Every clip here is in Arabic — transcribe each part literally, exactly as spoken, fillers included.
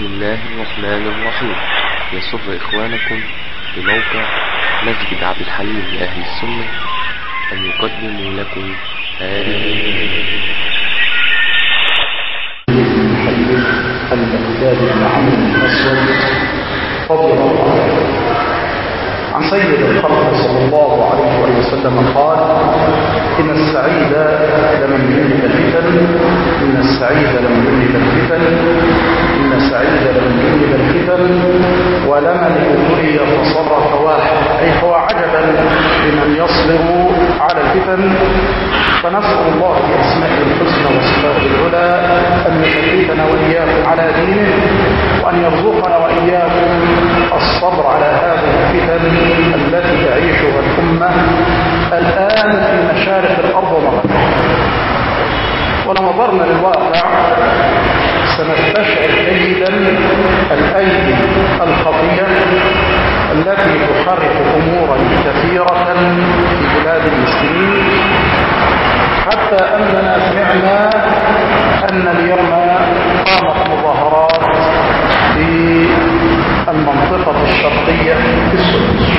بسم الله الرحمن الرحيم. يسر إخوانكم بموقع مسجد عبد الحليم لأهل السنة أن يقدموا لكم هذه المقداد بن عمرو الأسود رضي الله عنه عن سيد الخلق صلى الله عليه وسلم قال: إن السعيد لمن يهلك الفتن إن السعيد لمن يهلك الفتن إن السعيد لمن يهلك الفتن ولمن ابتلي فصر فواحد، أي هو عجبا لمن يصبر على الفتن. فنسأل الله بأسمائه الحسنى وصفاته العلى أن يثبتنا وإياكم على دينه، وأن يرزقنا وإياكم الصبر على هذه الفتن التي تعيشها الأمة الآن في مشارق الأرض ومغربها. ولو نظرنا للواقع سنستشعر جيدا الأيدي الخطية التي تحرك أمورا كثيرة في بلاد المسلمين، حتى أننا سمعنا أن اليوم قامت مظاهرات في المنطقة الشرقية في السودان.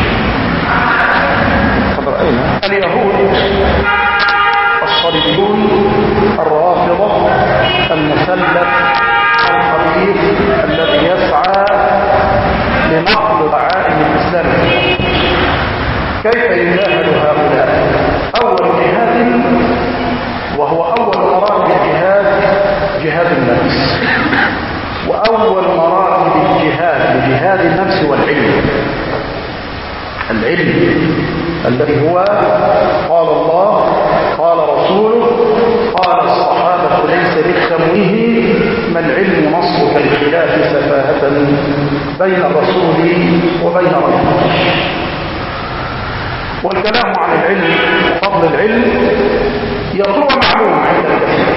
اليهود الصليبيون الرافضة المثلث الخبيث الذي يسعى لنقض دعائم الإسلام. كيف يجاهد هؤلاء؟ أول جهاد، وهو أول مراتب الجهاد، جهاد النفس، وأول مراتب الجهاد لجهاد النفس والعلم. العلم الذي هو قال الله قال رسوله قال الصحابة ليس بالتمويه ما العلم نصك الخلاف سفاهة بين الرسول وبين رجل. والكلام عن العلم وفضل العلم يطلع معلوم عند الكثير،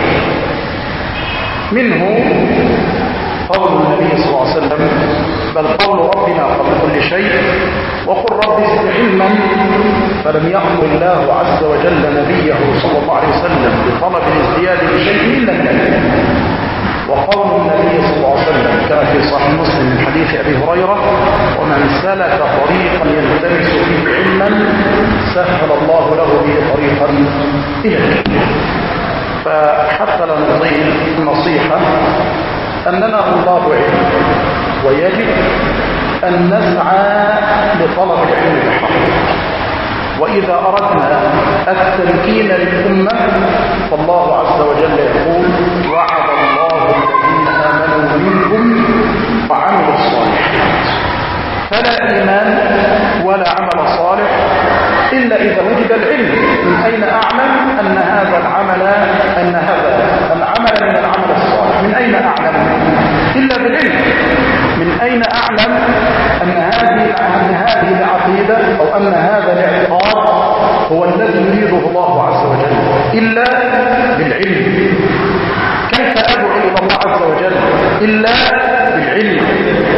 منه قول النبي صلى الله عليه وسلم: بل قول ربنا قبل كل شيء وقل رب زد علما. فلم يأمر الله عز وجل نبيه صلى الله عليه وسلم بطلب الازدياد بشيء إلا العلم. وقول النبي صلى الله عليه وسلم كما في صحيح مسلم من حديث أبي هريرة: ومن سلك طريقا يلتمس فيه علما سهل الله له به طريقا إلى الجنة. فحتى لا نطيل النصيحة أننا طلاب علم، ويجب أن نسعى لطلب العلم بحق. وإذا أردنا التمكين للأمة فالله عز وجل يقول: وعد الله الذين آمنوا منكم وعملوا الصالحات. فلا إيمان ولا عمل صالح إلا إذا وجد العلم. من أين أعلم أن هذا العمل أن هذا العمل من العمل الصالح؟ من أين أعلم؟ إلا بالعلم. من أين أعلم أن هذه أن هذه العقيدة أو أن هذا الاعتقاد هو الذي يريده الله عز وجل؟ إلا بالعلم. كيف أدعو إلى الله عز وجل؟ إلا بالعلم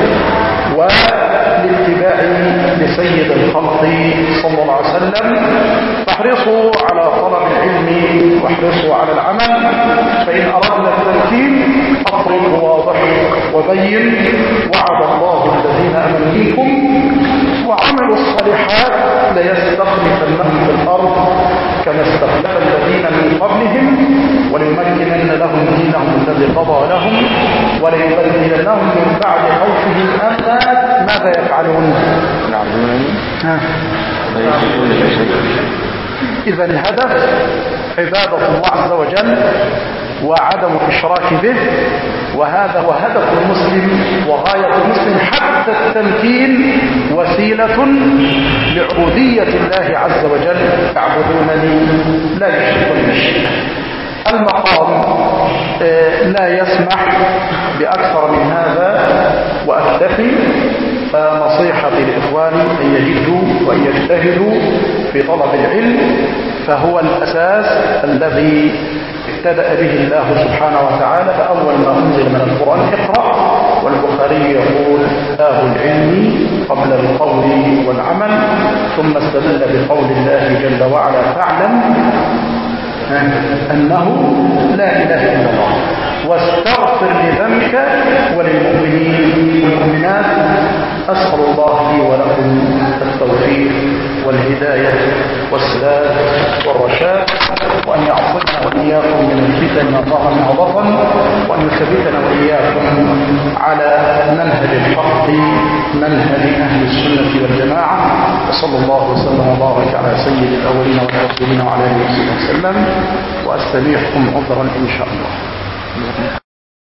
والاتباع لسيد الخلق صلى الله عليه وسلم. فاحرصوا على طلب العلم واحرصوا على العمل. فإن أردنا التمكين أقرب واضح وبين: وعد الله الذين آمنوا منكم وعملوا الصالحات ليستخلفنهم في الأرض كما استخلف الذين من قبلهم وليمكنن لهم دينهم الذي قضى لهم وليبدلنهم من بعد خوفهم أمنا. ماذا يفعلون؟ إذا الهدف عبادة الله عز وجل وعدم الإشراك به، وهذا هو هدف المسلم وغاية المسلم. حتى التمكين وسيلة لعبودية الله عز وجل: يعبدونني لا يشركون بي شيئا. المقام لا يسمح بأكثر من هذا وأكتفي. فنصيحتي لإخواني أن يجدوا وأن يجتهدوا في طلب العلم، فهو الأساس الذي ابتدأ به الله سبحانه وتعالى. فأول ما أنزل من القرآن اقرأ. والبخاري يقول: باب العلم قبل القول والعمل. ثم استدل بقول الله جل وعلا: فاعلم أنه لا إله إلا الله واستغفر لذنبك وللمؤمنين أسأل الله لي ولكم التوفيق والهداية والسداد والرشاد، وأن يعصمنا وإياكم من الفتن ما ظهر منها بطن، وأن يثبتنا وإياكم على منهج الحق منهج أهل السنة والجماعة. وصلى الله وسلم وبارك على سيد الأولين والآخرين وعلى آله وصحبه وسلم، وأستميحكم عذرا إن شاء الله.